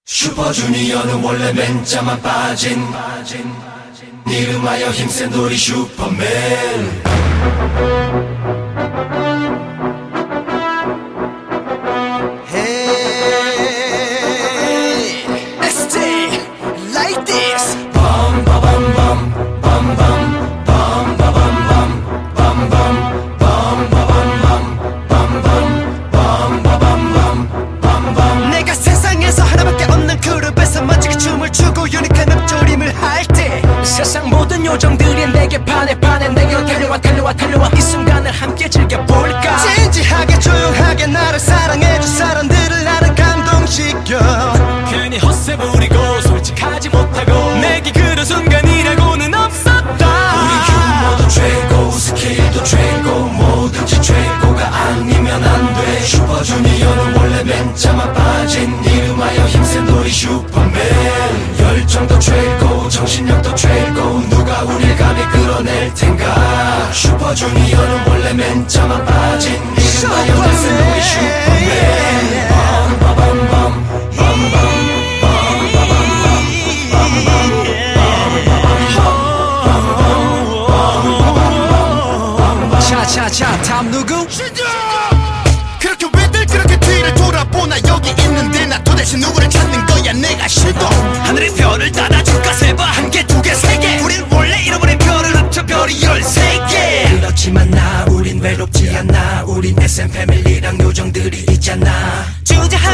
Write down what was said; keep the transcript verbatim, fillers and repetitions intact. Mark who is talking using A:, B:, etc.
A: 슈퍼주니어는 원래 맨자만 빠진 이름하여 힘센 놀이 슈퍼맨.
B: Hey, let's stay like this.
A: Bum ba bum bum bum bum bum ba bum bum bum bum bum ba bum bum bum bum bum ba bum bum bum bum.
B: 내가 세상에서 하나밖에 없는 그룹에서 멋지게 춤을 추고 유니크한 읊조림을 할 때 세상 모든 요정들이 내게 반해 반해 내게로 달려와 달려와 달려와 이 순간을 함께 즐겨볼까. 진지하게 조용하게 나를 사랑해줄 사람들을 나를 감동시켜. 괜히 헛세 부리고 솔직하지 못하고 내게 그런 순간이라고는 없었다.
A: 우리 규모도 최고 스케일도 최고 뭐든지 최고가 아니면 안 돼. 슈퍼주니어는 원래 맨자만 빠진 이름하여 힘센 놀이 슈퍼맨. 열정도 최고 정신력도 최고 누가 우릴 감히 끌어낼 텐가. 슈퍼주니어는 원래 맨자만 빠진 이름하여 힘센 놀이 슈퍼맨. 빰빠밤밤 빰빰
B: 차차차 다음 누구?
C: 그렇게 왜들 그렇게 뒤를 돌아보나. 여기 있는데 나 도대체 누구를 찾는 거야. 내가 싫어. 하늘의 별을 따라줄까. 세봐 한 개 두 개 세 개. 우린 원래 잃어버린 별을 합쳐 별이 열세 개.
A: 그렇지만 나 우린 외롭지 않아. 우린 에스엠 패밀리랑 요정들이 있잖아.
B: 주제한